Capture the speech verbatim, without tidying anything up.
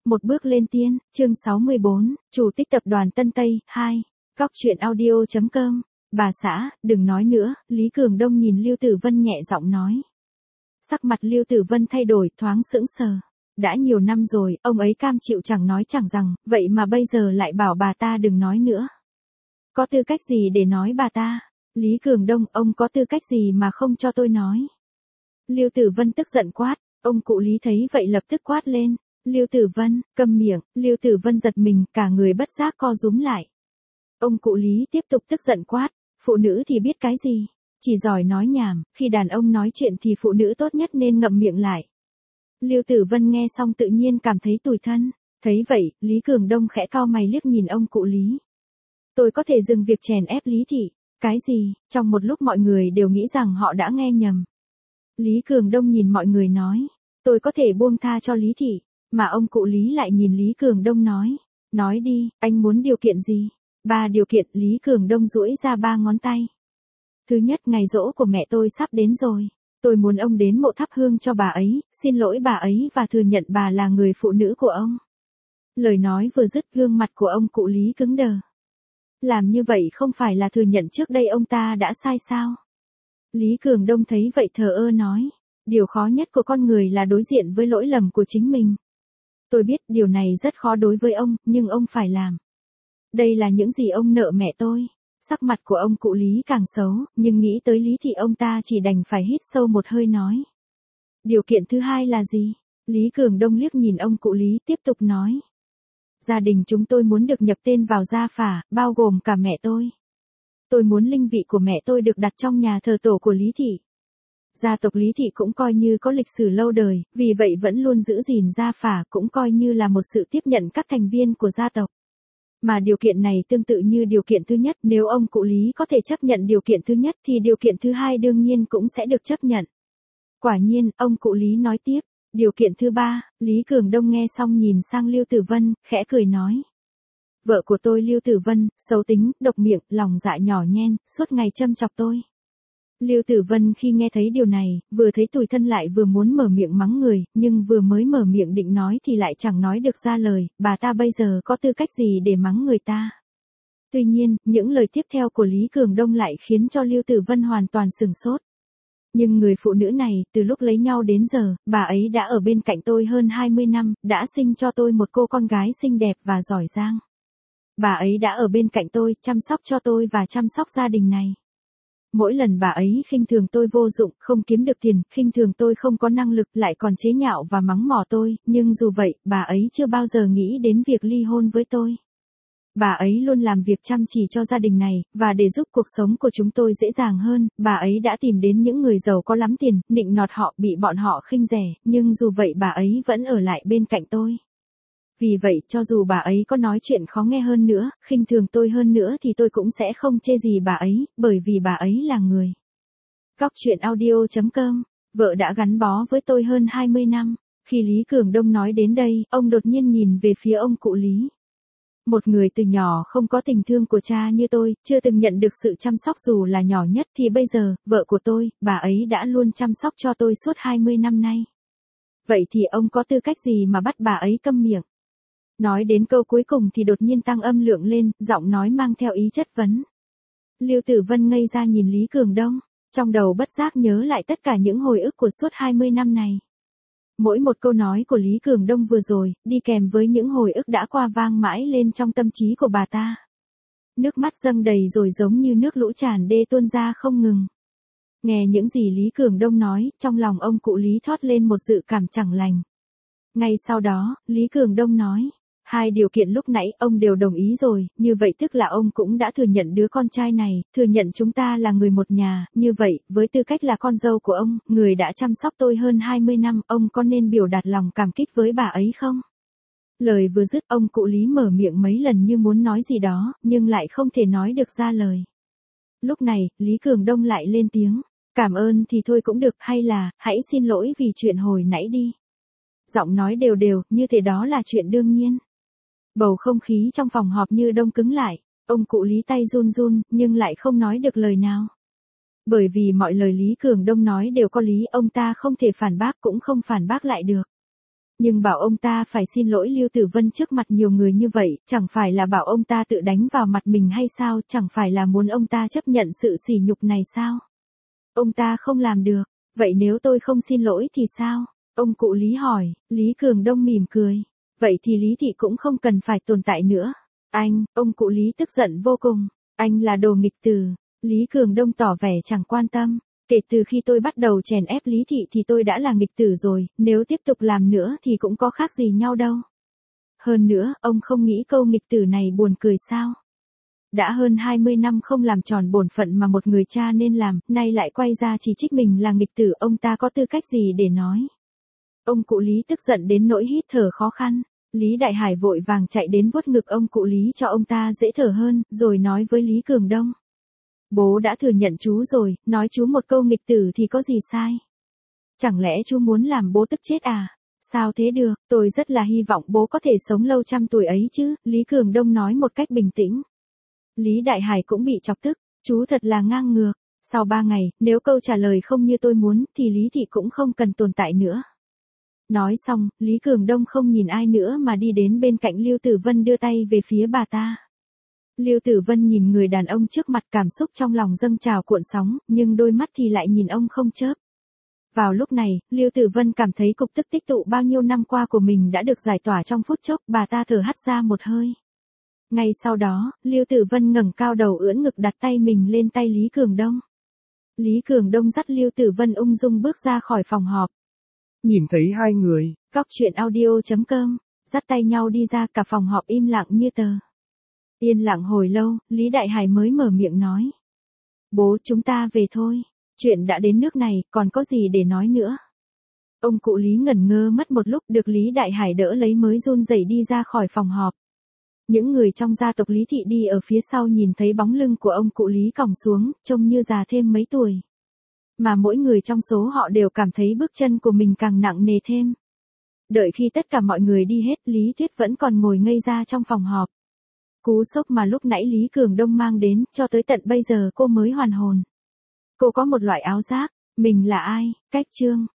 Một bước lên tiên, chương sáu mươi bốn, Chủ tịch tập đoàn Tân Tây, hai, Góc truyện audio chấm com. Bà xã, đừng nói nữa, Lý Cường Đông nhìn Lưu Tử Vân nhẹ giọng nói. Sắc mặt Lưu Tử Vân thay đổi, thoáng sững sờ. Đã nhiều năm rồi, ông ấy cam chịu chẳng nói chẳng rằng, vậy mà bây giờ lại bảo bà ta đừng nói nữa. Có tư cách gì để nói bà ta? Lý Cường Đông, ông có tư cách gì mà không cho tôi nói? Lưu Tử Vân tức giận quát, ông cụ Lý thấy vậy lập tức quát lên. Lưu Tử Vân, câm miệng, Lưu Tử Vân giật mình, cả người bất giác co rúm lại. Ông cụ Lý tiếp tục tức giận quát, phụ nữ thì biết cái gì, chỉ giỏi nói nhảm, khi đàn ông nói chuyện thì phụ nữ tốt nhất nên ngậm miệng lại. Lưu Tử Vân nghe xong tự nhiên cảm thấy tủi thân, thấy vậy, Lý Cường Đông khẽ cau mày liếc nhìn ông cụ Lý. Tôi có thể dừng việc chèn ép Lý thị, cái gì? Trong một lúc mọi người đều nghĩ rằng họ đã nghe nhầm. Lý Cường Đông nhìn mọi người nói, tôi có thể buông tha cho Lý thị. Mà ông cụ Lý lại nhìn Lý Cường Đông nói, nói đi, anh muốn điều kiện gì? Ba điều kiện. Lý Cường Đông duỗi ra ba ngón tay. Thứ nhất, ngày giỗ của mẹ tôi sắp đến rồi. Tôi muốn ông đến mộ thắp hương cho bà ấy, xin lỗi bà ấy và thừa nhận bà là người phụ nữ của ông. Lời nói vừa dứt, gương mặt của ông cụ Lý cứng đờ. Làm như vậy không phải là thừa nhận trước đây ông ta đã sai sao? Lý Cường Đông thấy vậy thờ ơ nói, điều khó nhất của con người là đối diện với lỗi lầm của chính mình. Tôi biết điều này rất khó đối với ông, nhưng ông phải làm. Đây là những gì ông nợ mẹ tôi. Sắc mặt của ông cụ Lý càng xấu, nhưng nghĩ tới Lý thì ông ta chỉ đành phải hít sâu một hơi nói. Điều kiện thứ hai là gì? Lý Cường Đông liếc nhìn ông cụ Lý tiếp tục nói. Gia đình chúng tôi muốn được nhập tên vào gia phả, bao gồm cả mẹ tôi. Tôi muốn linh vị của mẹ tôi được đặt trong nhà thờ tổ của Lý thị. Gia tộc Lý thị cũng coi như có lịch sử lâu đời, vì vậy vẫn luôn giữ gìn gia phả, cũng coi như là một sự tiếp nhận các thành viên của gia tộc. Mà điều kiện này tương tự như điều kiện thứ nhất, nếu ông cụ Lý có thể chấp nhận điều kiện thứ nhất thì điều kiện thứ hai đương nhiên cũng sẽ được chấp nhận. Quả nhiên, ông cụ Lý nói tiếp, điều kiện thứ ba. Lý Cường Đông nghe xong nhìn sang Lưu Tử Vân, khẽ cười nói. Vợ của tôi Lưu Tử Vân, xấu tính, độc miệng, lòng dạ nhỏ nhen, suốt ngày châm chọc tôi. Lưu Tử Vân khi nghe thấy điều này, vừa thấy tủi thân lại vừa muốn mở miệng mắng người, nhưng vừa mới mở miệng định nói thì lại chẳng nói được ra lời, bà ta bây giờ có tư cách gì để mắng người ta. Tuy nhiên, những lời tiếp theo của Lý Cường Đông lại khiến cho Lưu Tử Vân hoàn toàn sửng sốt. Nhưng người phụ nữ này, từ lúc lấy nhau đến giờ, bà ấy đã ở bên cạnh tôi hơn hai mươi năm, đã sinh cho tôi một cô con gái xinh đẹp và giỏi giang. Bà ấy đã ở bên cạnh tôi, chăm sóc cho tôi và chăm sóc gia đình này. Mỗi lần bà ấy khinh thường tôi vô dụng, không kiếm được tiền, khinh thường tôi không có năng lực, lại còn chế nhạo và mắng mỏ tôi, nhưng dù vậy, bà ấy chưa bao giờ nghĩ đến việc ly hôn với tôi. Bà ấy luôn làm việc chăm chỉ cho gia đình này, và để giúp cuộc sống của chúng tôi dễ dàng hơn, bà ấy đã tìm đến những người giàu có lắm tiền, nịnh nọt họ, bị bọn họ khinh rẻ, nhưng dù vậy bà ấy vẫn ở lại bên cạnh tôi. Vì vậy, cho dù bà ấy có nói chuyện khó nghe hơn nữa, khinh thường tôi hơn nữa thì tôi cũng sẽ không chê gì bà ấy, bởi vì bà ấy là người. Góc truyện audio chấm com, vợ đã gắn bó với tôi hơn hai mươi năm. Khi Lý Cường Đông nói đến đây, ông đột nhiên nhìn về phía ông cụ Lý. Một người từ nhỏ không có tình thương của cha như tôi, chưa từng nhận được sự chăm sóc dù là nhỏ nhất thì bây giờ, vợ của tôi, bà ấy đã luôn chăm sóc cho tôi suốt hai mươi năm nay. Vậy thì ông có tư cách gì mà bắt bà ấy câm miệng? Nói đến câu cuối cùng thì đột nhiên tăng âm lượng lên, giọng nói mang theo ý chất vấn. Lưu Tử Vân ngây ra nhìn Lý Cường Đông, trong đầu bất giác nhớ lại tất cả những hồi ức của suốt hai mươi năm này. Mỗi một câu nói của Lý Cường Đông vừa rồi, đi kèm với những hồi ức đã qua vang mãi lên trong tâm trí của bà ta. Nước mắt dâng đầy rồi giống như nước lũ tràn đê tuôn ra không ngừng. Nghe những gì Lý Cường Đông nói, trong lòng ông cụ Lý thoát lên một dự cảm chẳng lành. Ngay sau đó, Lý Cường Đông nói. Hai điều kiện lúc nãy ông đều đồng ý rồi, như vậy tức là ông cũng đã thừa nhận đứa con trai này, thừa nhận chúng ta là người một nhà, như vậy, với tư cách là con dâu của ông, người đã chăm sóc tôi hơn hai mươi năm, ông có nên biểu đạt lòng cảm kích với bà ấy không? Lời vừa dứt, ông cụ Lý mở miệng mấy lần như muốn nói gì đó, nhưng lại không thể nói được ra lời. Lúc này, Lý Cường Đông lại lên tiếng, cảm ơn thì thôi cũng được, hay là, hãy xin lỗi vì chuyện hồi nãy đi. Giọng nói đều đều, như thế đó là chuyện đương nhiên. Bầu không khí trong phòng họp như đông cứng lại, ông cụ Lý tay run run, nhưng lại không nói được lời nào. Bởi vì mọi lời Lý Cường Đông nói đều có lý, ông ta không thể phản bác cũng không phản bác lại được. Nhưng bảo ông ta phải xin lỗi Lưu Tử Vân trước mặt nhiều người như vậy, chẳng phải là bảo ông ta tự đánh vào mặt mình hay sao, chẳng phải là muốn ông ta chấp nhận sự sỉ nhục này sao? Ông ta không làm được, vậy nếu tôi không xin lỗi thì sao? Ông cụ Lý hỏi, Lý Cường Đông mỉm cười. Vậy thì Lý Thị cũng không cần phải tồn tại nữa. Anh, ông cụ Lý tức giận vô cùng. Anh là đồ nghịch tử. Lý Cường Đông tỏ vẻ chẳng quan tâm. Kể từ khi tôi bắt đầu chèn ép Lý Thị thì tôi đã là nghịch tử rồi, nếu tiếp tục làm nữa thì cũng có khác gì nhau đâu. Hơn nữa, ông không nghĩ câu nghịch tử này buồn cười sao? Đã hơn hai mươi năm không làm tròn bổn phận mà một người cha nên làm, nay lại quay ra chỉ trích mình là nghịch tử, ông ta có tư cách gì để nói? Ông cụ Lý tức giận đến nỗi hít thở khó khăn. Lý Đại Hải vội vàng chạy đến vuốt ngực ông cụ Lý cho ông ta dễ thở hơn, rồi nói với Lý Cường Đông. Bố đã thừa nhận chú rồi, nói chú một câu nghịch tử thì có gì sai? Chẳng lẽ chú muốn làm bố tức chết à? Sao thế được, tôi rất là hy vọng bố có thể sống lâu trăm tuổi ấy chứ, Lý Cường Đông nói một cách bình tĩnh. Lý Đại Hải cũng bị chọc tức, chú thật là ngang ngược. Sau ba ngày, nếu câu trả lời không như tôi muốn, thì Lý Thị cũng không cần tồn tại nữa. Nói xong, Lý Cường Đông không nhìn ai nữa mà đi đến bên cạnh Lưu Tử Vân đưa tay về phía bà ta. Lưu Tử Vân nhìn người đàn ông trước mặt, cảm xúc trong lòng dâng trào cuộn sóng, nhưng đôi mắt thì lại nhìn ông không chớp. Vào lúc này, Lưu Tử Vân cảm thấy cục tức tích tụ bao nhiêu năm qua của mình đã được giải tỏa trong phút chốc, bà ta thở hắt ra một hơi. Ngay sau đó, Lưu Tử Vân ngẩng cao đầu ưỡn ngực đặt tay mình lên tay Lý Cường Đông. Lý Cường Đông dắt Lưu Tử Vân ung dung bước ra khỏi phòng họp. Nhìn thấy hai người. Góc truyện audio chấm com, dắt tay nhau đi ra, cả phòng họp im lặng như tờ. Yên lặng hồi lâu, Lý Đại Hải mới mở miệng nói. Bố, chúng ta về thôi. Chuyện đã đến nước này, còn có gì để nói nữa? Ông cụ Lý ngẩn ngơ mất một lúc, được Lý Đại Hải đỡ lấy mới run rẩy đi ra khỏi phòng họp. Những người trong gia tộc Lý Thị đi ở phía sau nhìn thấy bóng lưng của ông cụ Lý còng xuống, trông như già thêm mấy tuổi. Mà mỗi người trong số họ đều cảm thấy bước chân của mình càng nặng nề thêm. Đợi khi tất cả mọi người đi hết, Lý Tuyết vẫn còn ngồi ngây ra trong phòng họp. Cú sốc mà lúc nãy Lý Cường Đông mang đến, cho tới tận bây giờ cô mới hoàn hồn. Cô có một loại áo giác, mình là ai, cách chương.